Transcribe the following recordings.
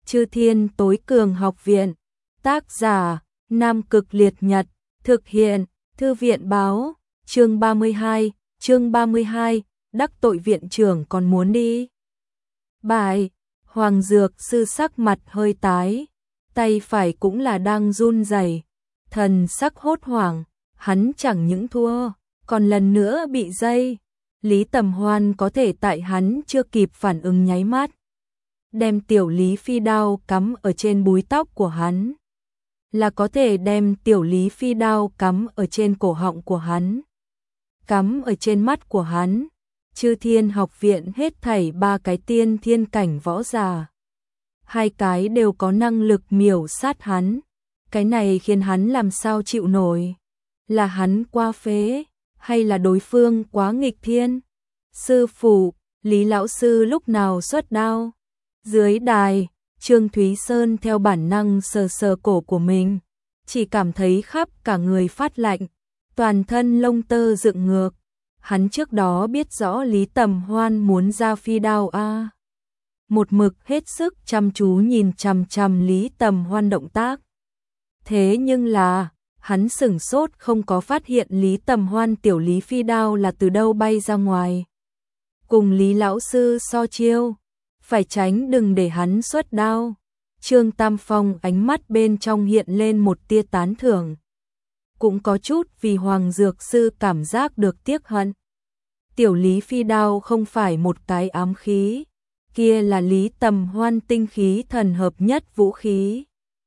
Chư Thiên Tối Cường Học Viện. Tác giả: Nam Cực Liệt Nhật. Thực hiện: Thư viện báo. Chương 32, đắc tội viện trưởng còn muốn đi. Bài. Hoàng Dược Sư sắc mặt hơi tái, tay phải cũng là đang run rẩy, thần sắc hốt hoảng, hắn chẳng những thua, còn lần nữa bị dây. Lý Tầm Hoan có thể tại hắn chưa kịp phản ứng nháy mắt, đem tiểu Lý Phi đao cắm ở trên búi tóc của hắn, là có thể đem tiểu Lý Phi đao cắm ở trên cổ họng của hắn, cắm ở trên mắt của hắn. Chư Thiên Học Viện hết thảy 3 cái tiên thiên cảnh võ giả, 2 cái đều có năng lực miểu sát hắn. Cái này khiến hắn làm sao chịu nổi? Là hắn quá phế, hay là đối phương quá nghịch thiên? Sư phụ, Lý lão sư lúc nào xuất đao? Dưới đài, Trương Thúy Sơn theo bản năng sờ sờ cổ của mình, chỉ cảm thấy khắp cả người phát lạnh, toàn thân lông tơ dựng ngược. Hắn trước đó biết rõ Lý Tầm Hoan muốn ra phi đao a. Một mực hết sức chăm chú nhìn chằm chằm Lý Tầm Hoan động tác. Thế nhưng là, hắn sửng sốt không có phát hiện Lý Tầm Hoan tiểu Lý Phi đao là từ đâu bay ra ngoài. Cùng Lý lão sư so chiêu, phải tránh đừng để hắn xuất đao. Trương Tam Phong ánh mắt bên trong hiện lên một tia tán thưởng, cũng có chút vì Hoàng Dược Sư cảm giác được tiếc hận. Tiểu Lý Phi đao không phải một cái ám khí, kia là Lý Tầm Hoan tinh khí thần hợp nhất vũ khí.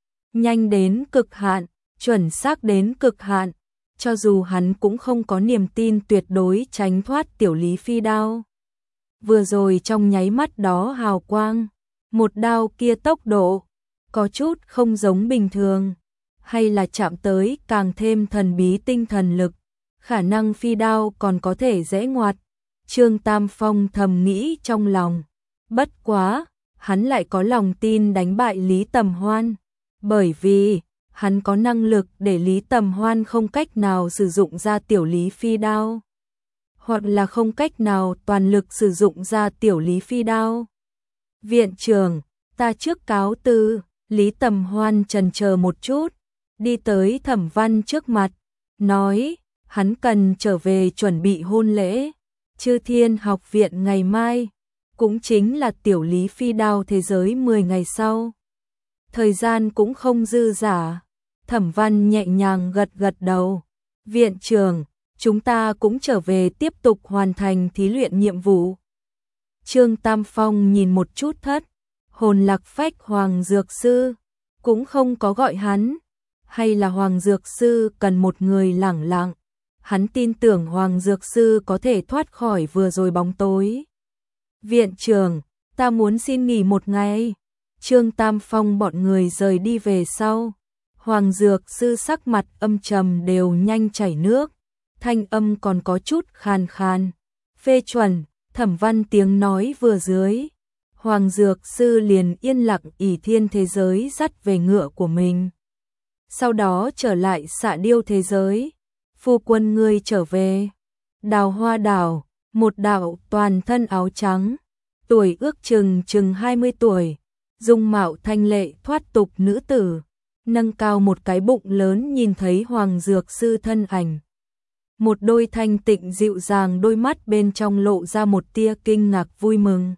Nhanh đến cực hạn, chuẩn xác đến cực hạn, cho dù hắn cũng không có niềm tin tuyệt đối tránh thoát tiểu Lý Phi đao. Vừa rồi trong nháy mắt đó hào quang, một đao kia tốc độ, có chút không giống bình thường, hay là chạm tới càng thêm thần bí tinh thần lực, khả năng phi đao còn có thể dễ ngoặt. Trương Tam Phong thầm nghĩ trong lòng, bất quá, hắn lại có lòng tin đánh bại Lý Tầm Hoan, bởi vì hắn có năng lực để Lý Tầm Hoan không cách nào sử dụng ra tiểu Lý Phi đao, hoặc là không cách nào toàn lực sử dụng ra tiểu Lý Phi đao. Viện trưởng, ta trước cáo từ. Lý Tầm Hoan chần chờ một chút, đi tới Thẩm Văn trước mặt, nói, hắn cần trở về chuẩn bị hôn lễ. Chư Thiên Học Viện ngày mai, cũng chính là tiểu Lý Phi đao thế giới 10 ngày sau. Thời gian cũng không dư dả. Thẩm Văn nhẹ nhàng gật gật đầu. Viện trưởng, chúng ta cũng trở về tiếp tục hoàn thành thí luyện nhiệm vụ. Trương Tam Phong nhìn một chút thất, hồn lạc phách Hoàng Dược Sư, cũng không có gọi hắn, hay là Hoàng Dược Sư cần một người lẳng lặng. Hắn tin tưởng Hoàng Dược Sư có thể thoát khỏi vừa rồi bóng tối. Viện trưởng, ta muốn xin nghỉ một ngày. Trương Tam Phong bọn người rời đi về sau. Hoàng Dược Sư sắc mặt âm trầm đều nhanh chảy nước, thanh âm còn có chút khàn khàn. Phê chuẩn. Thẩm Văn tiếng nói vừa dưới, Hoàng Dược Sư liền yên lặng ỷ thiên thế giới dắt về ngựa của mình. Sau đó trở lại Xạ Điêu thế giới. Phu quân ngươi trở về. Đào Hoa Đảo, một đạo toàn thân áo trắng, tuổi ước chừng 20 tuổi, dung mạo thanh lệ thoát tục nữ tử, nâng cao một cái bụng lớn nhìn thấy Hoàng Dược Sư thân ảnh. Một đôi thanh tịnh dịu dàng đôi mắt bên trong lộ ra một tia kinh ngạc vui mừng.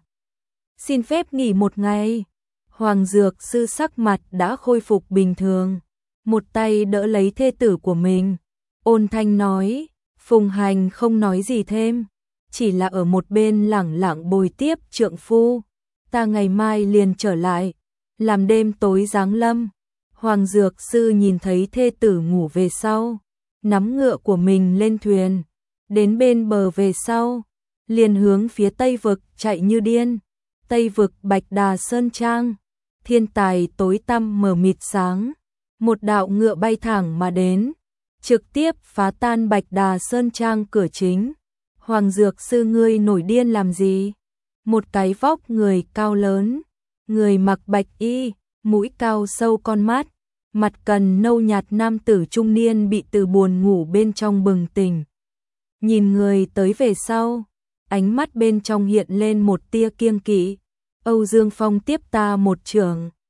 Xin phép nghỉ một ngày. Hoàng Dược Sư sắc mặt đã khôi phục bình thường, một tay đỡ lấy thê tử của mình, ôn thanh nói. Phùng Hành không nói gì thêm, chỉ là ở một bên lẳng lặng bồi tiếp trượng phu. Ta ngày mai liền trở lại, làm đêm tối giáng lâm. Hoàng Dược Sư nhìn thấy thê tử ngủ về sau, nắm ngựa của mình lên thuyền, đến bên bờ về sau, liền hướng phía Tây Vực chạy như điên. Tây Vực Bạch Đà Sơn Trang, thiên tài tối tăm mờ mịt sáng, một đạo ngựa bay thẳng mà đến, trực tiếp phá tan Bạch Đà Sơn Trang cửa chính. Hoàng Dược Sư ngươi nổi điên làm gì? Một cái vóc người cao lớn, người mặc bạch y, mũi cao sâu con mắt, mặt cần nâu nhạt nam tử trung niên bị từ buồn ngủ bên trong bừng tỉnh. Nhìn người tới về sau, ánh mắt bên trong hiện lên một tia kiêng kỵ. Âu Dương Phong tiếp ta một chưởng,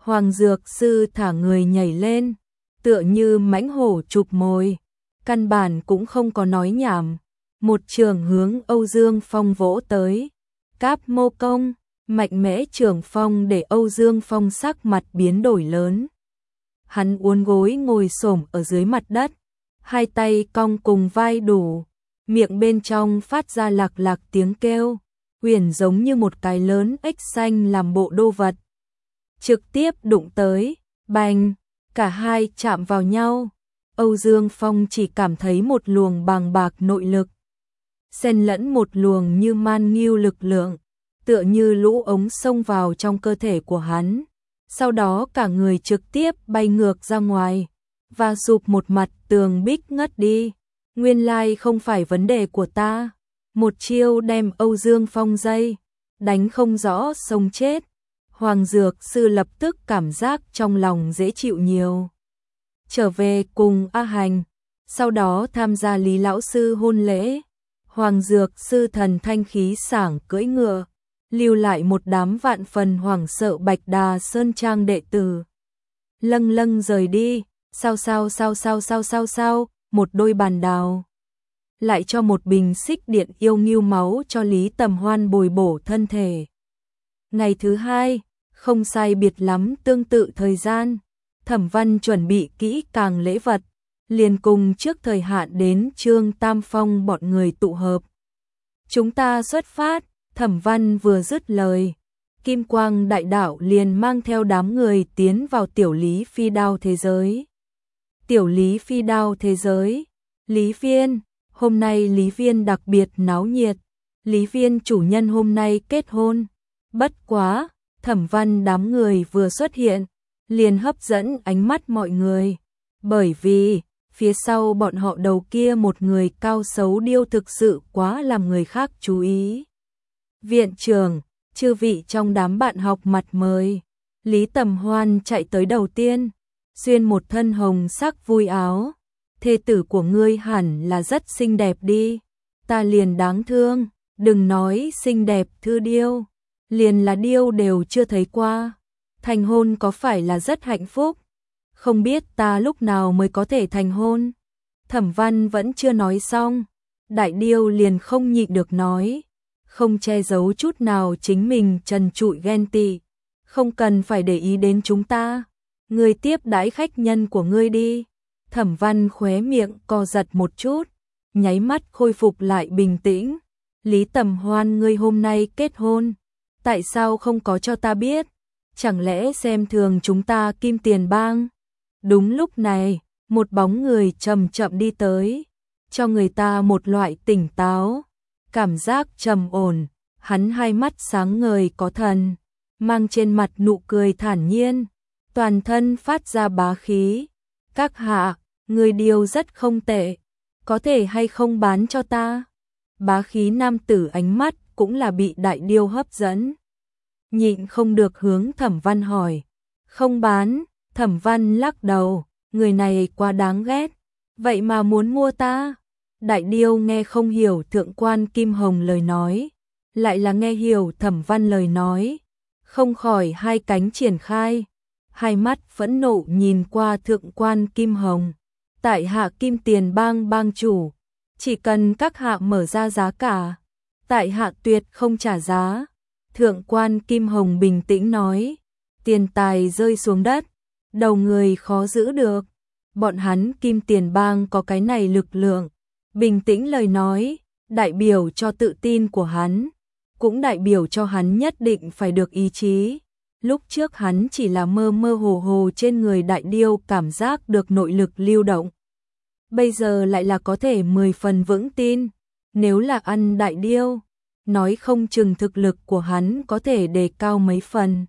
Hoàng Dược Sư thả người nhảy lên, tựa như mãnh hổ chụp mồi, căn bản cũng không có nói nhảm, một trường hướng Âu Dương Phong vỗ tới. Cáp Mô Công, mạnh mẽ trường phong để Âu Dương Phong sắc mặt biến đổi lớn. Hắn uốn gối ngồi xổm ở dưới mặt đất, hai tay cong cùng vai đủ, miệng bên trong phát ra lạc lạc tiếng kêu, huyền giống như một cái lớn ếch xanh làm bộ đô vật. Trực tiếp đụng tới, bành, cả hai chạm vào nhau. Âu Dương Phong chỉ cảm thấy một luồng bàng bạc nội lực, xen lẫn một luồng như man nghiêu lực lượng, tựa như lũ ống xông vào trong cơ thể của hắn. Sau đó cả người trực tiếp bay ngược ra ngoài, và sụp một mặt tường bích ngất đi. Nguyên lai không phải vấn đề của ta. Một chiêu đem Âu Dương Phong dây, đánh không rõ sống chết. Hoàng Dược Sư lập tức cảm giác trong lòng dễ chịu nhiều. Trở về cùng A Hành, sau đó tham gia Lý Lão Sư hôn lễ. Hoàng Dược Sư thần thanh khí sảng cưỡi ngựa, lưu lại một đám vạn phần hoảng sợ Bạch Đà Sơn Trang đệ tử. Lâng lâng rời đi, sao, một đôi bàn đào. Lại cho một bình xích điện yêu nghiêu máu cho Lý Tầm Hoan bồi bổ thân thể. Ngày thứ hai, không sai biệt lắm tương tự thời gian, Thẩm Văn chuẩn bị kỹ càng lễ vật, liền cùng trước thời hạn đến Trương Tam Phong bọn người tụ hợp. Chúng ta xuất phát. Thẩm Văn vừa dứt lời, Kim Quang Đại Đạo liền mang theo đám người tiến vào tiểu Lý Phi Đao thế giới. Tiểu Lý Phi Đao thế giới, Lý Viên, hôm nay Lý Viên đặc biệt náo nhiệt, Lý Viên chủ nhân hôm nay kết hôn. Bất quá, Thẩm Văn đám người vừa xuất hiện, liền hấp dẫn ánh mắt mọi người, bởi vì phía sau bọn họ đầu kia một người cao xấu điêu thực sự quá làm người khác chú ý. Viện trưởng, chư vị trong đám bạn học mặt mời. Lý Tầm Hoan chạy tới đầu tiên, xuyên một thân hồng sắc vui áo. Thê tử của ngươi hẳn là rất xinh đẹp đi. Ta liền đáng thương, đừng nói xinh đẹp thư điêu, liền là điêu đều chưa thấy qua. Thành hôn có phải là rất hạnh phúc? Không biết ta lúc nào mới có thể thành hôn? Thẩm Văn vẫn chưa nói xong, đại điêu liền không nhịn được nói, không che giấu chút nào chính mình trần trụi ghen tị. Không cần phải để ý đến chúng ta, ngươi tiếp đãi khách nhân của ngươi đi. Thẩm Văn khóe miệng co giật một chút, nháy mắt khôi phục lại bình tĩnh. Lý Tầm Hoan, ngươi hôm nay kết hôn, tại sao không có cho ta biết? Chẳng lẽ xem thường chúng ta Kim Tiền Bang? Đúng lúc này, một bóng người chậm chậm đi tới, cho người ta một loại tỉnh táo, cảm giác trầm ổn. Hắn hai mắt sáng ngời có thần, mang trên mặt nụ cười thản nhiên, toàn thân phát ra bá khí. Các hạ, người điêu rất không tệ, có thể hay không bán cho ta? Bá khí nam tử ánh mắt cũng là bị đại điêu hấp dẫn, nhịn không được hướng Thẩm Văn hỏi. Không bán. Thẩm Văn lắc đầu, người này quá đáng ghét, vậy mà muốn mua ta. Đại điêu nghe không hiểu thượng quan Kim Hồng lời nói, lại là nghe hiểu Thẩm Văn lời nói, không khỏi hai cánh triển khai, hai mắt phẫn nộ nhìn qua thượng quan Kim Hồng. Tại hạ Kim Tiền Bang bang chủ, chỉ cần các hạ mở ra giá cả, tại hạ tuyệt không trả giá. Thượng quan Kim Hồng bình tĩnh nói, tiền tài rơi xuống đất, đầu người khó giữ được. Bọn hắn Kim Tiền Bang có cái này lực lượng. Bình tĩnh lời nói, đại biểu cho tự tin của hắn, cũng đại biểu cho hắn nhất định phải được ý chí. Lúc trước hắn chỉ là mơ mơ hồ hồ trên người đại điêu cảm giác được nội lực lưu động. Bây giờ lại là có thể 10 phần vững tin, nếu là ăn đại điêu, nói không chừng thực lực của hắn có thể đề cao mấy phần.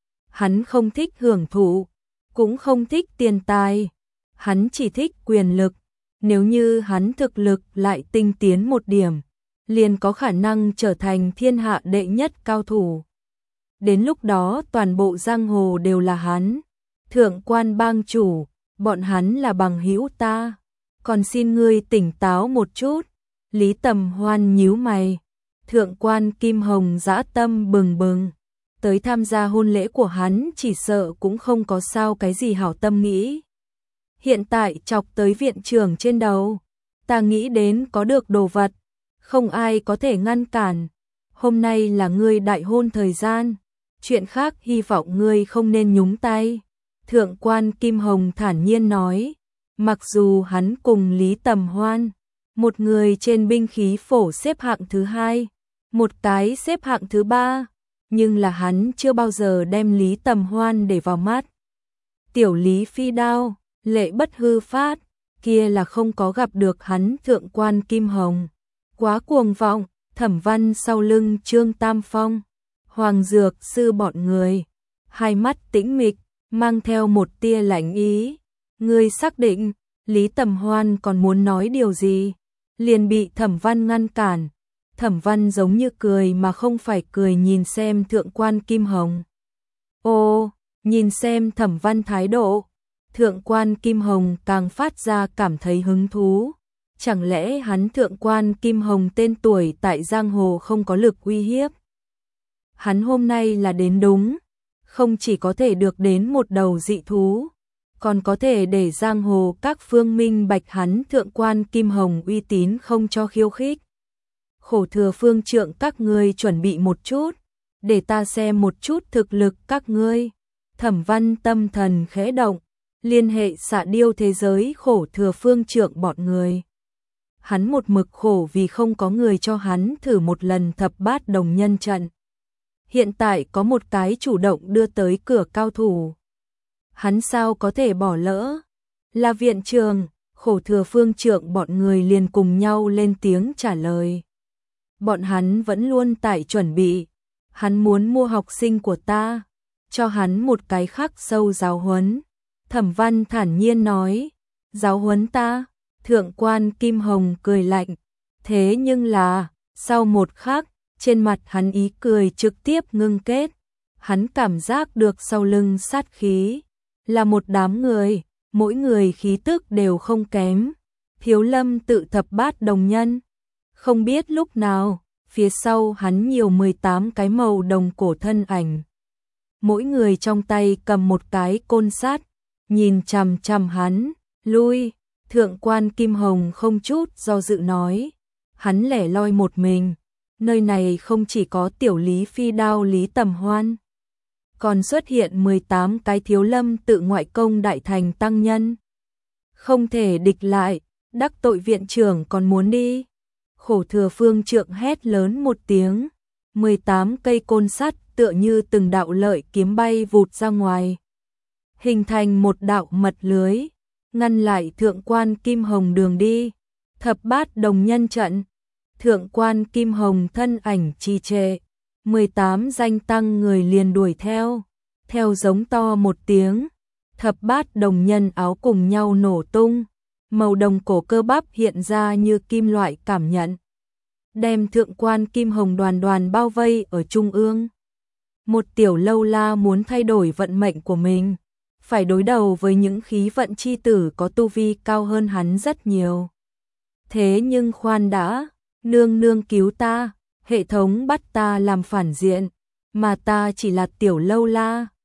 Hắn không thích hưởng thụ, cũng không thích tiền tài, hắn chỉ thích quyền lực. Nếu như hắn thực lực lại tinh tiến một điểm, liền có khả năng trở thành thiên hạ đệ nhất cao thủ. Đến lúc đó toàn bộ giang hồ đều là hắn. Thượng quan bang chủ, bọn hắn là bằng hữu ta, còn xin ngươi tỉnh táo một chút. Lý Tầm Hoan nhíu mày. Thượng quan Kim Hồng dã tâm bừng bừng, tới tham gia hôn lễ của hắn chỉ sợ cũng không có sao cái gì hảo tâm nghĩ. Hiện tại chọc tới viện trưởng trên đầu, ta nghĩ đến có được đồ vật, không ai có thể ngăn cản. Hôm nay là ngươi đại hôn thời gian, chuyện khác hy vọng ngươi không nên nhúng tay. Thượng quan Kim Hồng thản nhiên nói, mặc dù hắn cùng Lý Tầm Hoan, một người trên binh khí phổ xếp hạng thứ 2, một cái xếp hạng thứ 3, nhưng là hắn chưa bao giờ đem Lý Tầm Hoan để vào mắt. Tiểu Lý phi đao, lệ bất hư phát, kia là không có gặp được hắn. Thượng quan Kim Hồng quá cuồng vọng. Thẩm Văn sau lưng Trương Tam Phong, Hoàng Dược Sư bọn người, hai mắt tĩnh mịch, mang theo một tia lạnh ý. Ngươi xác định? Lý Tầm Hoan còn muốn nói điều gì, liền bị Thẩm Văn ngăn cản. Thẩm Văn giống như cười mà không phải cười nhìn xem Thượng quan Kim Hồng. Ô, nhìn xem Thẩm Văn thái độ, Thượng quan Kim Hồng càng phát ra cảm thấy hứng thú. Chẳng lẽ hắn Thượng quan Kim Hồng tên tuổi tại giang hồ không có lực uy hiếp? Hắn hôm nay là đến đúng, không chỉ có thể được đến một đầu dị thú, còn có thể để giang hồ các phương minh bạch hắn Thượng quan Kim Hồng uy tín không cho khiêu khích. Khổ thừa phương trượng các ngươi chuẩn bị một chút, để ta xem một chút thực lực các ngươi. Thẩm Văn tâm thần khẽ động, liên hệ Xạ Điêu thế giới khổ thừa phương trượng bọn người. Hắn một mực khổ vì không có người cho hắn thử một lần thập bát đồng nhân trận. Hiện tại có một cái chủ động đưa tới cửa cao thủ, hắn sao có thể bỏ lỡ? Là viện trường, khổ thừa phương trượng bọn người liền cùng nhau lên tiếng trả lời. Bọn hắn vẫn luôn tại chuẩn bị, hắn muốn mua học sinh của ta, cho hắn một cái khắc sâu giáo huấn. Thẩm Văn thản nhiên nói, giáo huấn ta? Thượng quan Kim Hồng cười lạnh, thế nhưng là, sau một khắc, trên mặt hắn ý cười trực tiếp ngưng kết, hắn cảm giác được sau lưng sát khí, là một đám người, mỗi người khí tức đều không kém. Thiếu Lâm tự thập bát đồng nhân, không biết lúc nào, phía sau hắn nhiều 18 cái màu đồng cổ thân ảnh. Mỗi người trong tay cầm một cái côn sắt, nhìn chằm chằm hắn, lui. Thượng quan Kim Hồng không chút do dự nói, hắn lẻ loi một mình, nơi này không chỉ có tiểu Lý phi đao Lý Tầm Hoan, còn xuất hiện 18 cái Thiếu Lâm tự ngoại công đại thành tăng nhân. Không thể địch lại, đắc tội viện trưởng còn muốn đi. Khổ thừa phương trượng hét lớn một tiếng, 18 cây côn sắt tựa như từng đạo lợi kiếm bay vụt ra ngoài, hình thành một đạo mật lưới, ngăn lại Thượng quan Kim Hồng đường đi. Thập bát đồng nhân trận, Thượng quan Kim Hồng thân ảnh trì trệ, 18 danh tăng người liền đuổi theo giống to một tiếng, thập bát đồng nhân áo cùng nhau nổ tung, màu đồng cổ cơ bắp hiện ra như kim loại cảm nhận, đem Thượng quan Kim Hồng đoàn đoàn bao vây ở trung ương. Một tiểu lâu la muốn thay đổi vận mệnh của mình, phải đối đầu với những khí vận chi tử có tu vi cao hơn hắn rất nhiều. Thế nhưng khoan đã, nương nương cứu ta, hệ thống bắt ta làm phản diện, mà ta chỉ là tiểu lâu la,